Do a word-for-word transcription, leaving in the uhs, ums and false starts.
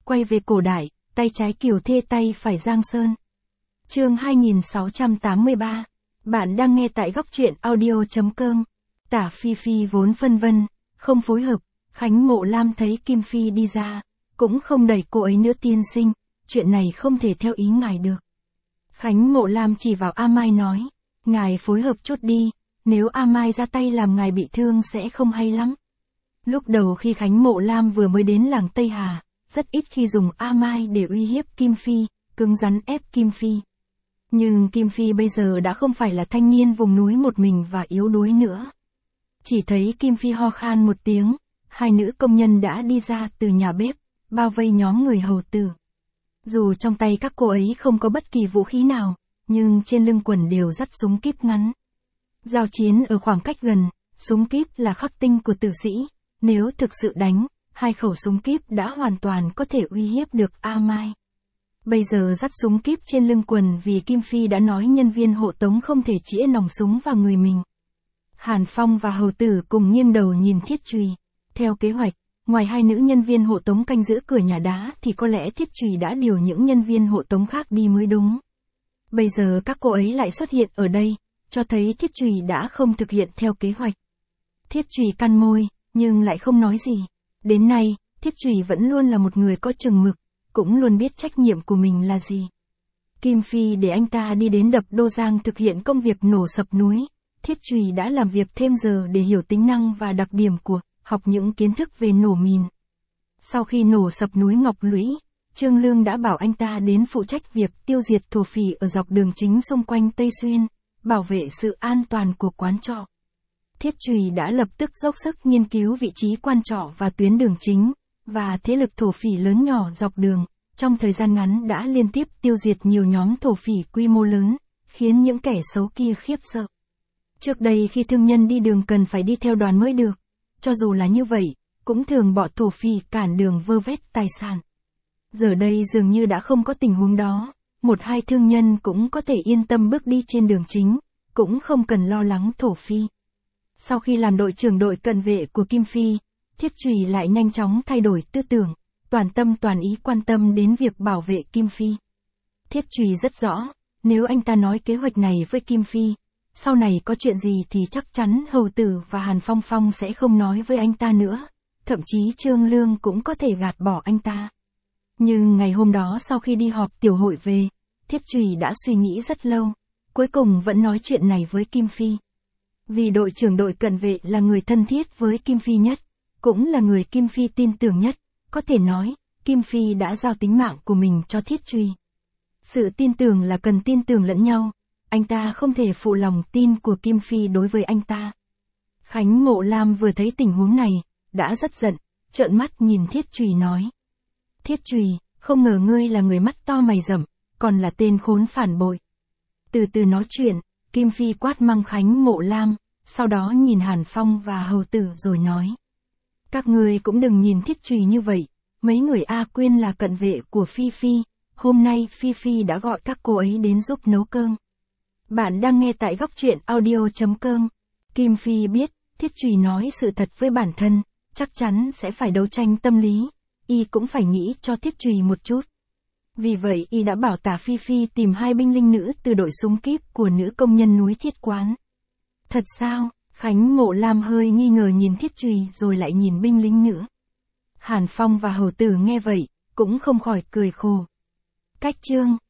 quay về cổ đại, tay trái Kiều Thê tay phải Giang Sơn. Chương hai nghìn sáu trăm tám mươi ba. Bạn đang nghe tại góc truyện audio chấm com. Tả Phi Phi vốn phân vân, không phối hợp, Khánh Mộ Lam thấy Kim Phi đi ra, cũng không đẩy cô ấy nữa tiên sinh, chuyện này không thể theo ý ngài được. Khánh Mộ Lam chỉ vào A Mai nói, ngài phối hợp chút đi, nếu A Mai ra tay làm ngài bị thương sẽ không hay lắm. Lúc đầu khi Khánh Mộ Lam vừa mới đến làng Tây Hà, rất ít khi dùng A Mai để uy hiếp Kim Phi, cứng rắn ép Kim Phi. Nhưng Kim Phi bây giờ đã không phải là thanh niên vùng núi một mình và yếu đuối nữa. Chỉ thấy Kim Phi ho khan một tiếng, hai nữ công nhân đã đi ra từ nhà bếp, bao vây nhóm người hầu tử. Dù trong tay các cô ấy không có bất kỳ vũ khí nào, nhưng trên lưng quần đều dắt súng kíp ngắn. Giao chiến ở khoảng cách gần, súng kíp là khắc tinh của tử sĩ, nếu thực sự đánh, hai khẩu súng kíp đã hoàn toàn có thể uy hiếp được A Mai. Bây giờ dắt súng kíp trên lưng quần vì Kim Phi đã nói nhân viên hộ tống không thể chĩa nòng súng vào người mình. Hàn Phong và hầu tử cùng nghiêng đầu nhìn Thiết Trùy. Theo kế hoạch, ngoài hai nữ nhân viên hộ tống canh giữ cửa nhà đá thì có lẽ Thiết Trùy đã điều những nhân viên hộ tống khác đi mới đúng. Bây giờ các cô ấy lại xuất hiện ở đây, cho thấy Thiết Trùy đã không thực hiện theo kế hoạch. Thiết Trùy cắn môi, nhưng lại không nói gì. Đến nay, Thiết Trùy vẫn luôn là một người có chừng mực, cũng luôn biết trách nhiệm của mình là gì. Kim Phi để anh ta đi đến đập Đô Giang thực hiện công việc nổ sập núi. Thiết Trùy đã làm việc thêm giờ để hiểu tính năng và đặc điểm của, học những kiến thức về nổ mìn. Sau khi nổ sập núi Ngọc Lũy, Trương Lương đã bảo anh ta đến phụ trách việc tiêu diệt thổ phỉ ở dọc đường chính xung quanh Tây Xuyên, bảo vệ sự an toàn của quán trọ. Thiết Trùy đã lập tức dốc sức nghiên cứu vị trí quan trọ và tuyến đường chính, và thế lực thổ phỉ lớn nhỏ dọc đường, trong thời gian ngắn đã liên tiếp tiêu diệt nhiều nhóm thổ phỉ quy mô lớn, khiến những kẻ xấu kia khiếp sợ. Trước đây khi thương nhân đi đường cần phải đi theo đoàn mới được, cho dù là như vậy, cũng thường bỏ thổ phỉ cản đường vơ vét tài sản. Giờ đây dường như đã không có tình huống đó, một hai thương nhân cũng có thể yên tâm bước đi trên đường chính, cũng không cần lo lắng thổ phỉ. Sau khi làm đội trưởng đội cận vệ của Kim Phi, Thiết Trùy lại nhanh chóng thay đổi tư tưởng, toàn tâm toàn ý quan tâm đến việc bảo vệ Kim Phi. Thiết Trùy rất rõ, nếu anh ta nói kế hoạch này với Kim Phi, sau này có chuyện gì thì chắc chắn hầu tử và Hàn Phong Phong sẽ không nói với anh ta nữa, thậm chí Trương Lương cũng có thể gạt bỏ anh ta. Nhưng ngày hôm đó sau khi đi họp tiểu hội về, Thiết Trùy đã suy nghĩ rất lâu, cuối cùng vẫn nói chuyện này với Kim Phi. Vì đội trưởng đội cận vệ là người thân thiết với Kim Phi nhất, cũng là người Kim Phi tin tưởng nhất, có thể nói, Kim Phi đã giao tính mạng của mình cho Thiết Trùy. Sự tin tưởng là cần tin tưởng lẫn nhau, anh ta không thể phụ lòng tin của Kim Phi đối với anh ta. Khánh Mộ Lam vừa thấy tình huống này, đã rất giận, trợn mắt nhìn Thiết Trùy nói. Thiết Trùy, không ngờ ngươi là người mắt to mày rậm, còn là tên khốn phản bội. Từ từ nói chuyện, Kim Phi quát mắng Khánh Mộ Lam, sau đó nhìn Hàn Phong và hầu tử rồi nói. Các ngươi cũng đừng nhìn Thiết Trùy như vậy, mấy người A Quyên là cận vệ của Phi Phi, hôm nay Phi Phi đã gọi các cô ấy đến giúp nấu cơm. Bạn đang nghe tại góc truyện audio chấm com. Kim Phi biết, Thiết Trùy nói sự thật với bản thân, chắc chắn sẽ phải đấu tranh tâm lý, y cũng phải nghĩ cho Thiết Trùy một chút. Vì vậy y đã bảo Tả Phi Phi tìm hai binh linh nữ từ đội súng kíp của nữ công nhân núi Thiết Quán. Thật sao? Khánh Mộ Lam hơi nghi ngờ nhìn Thiết Trùy rồi lại nhìn binh lính nữ. Hàn Phong và hầu tử nghe vậy, cũng không khỏi cười khổ. Cách chương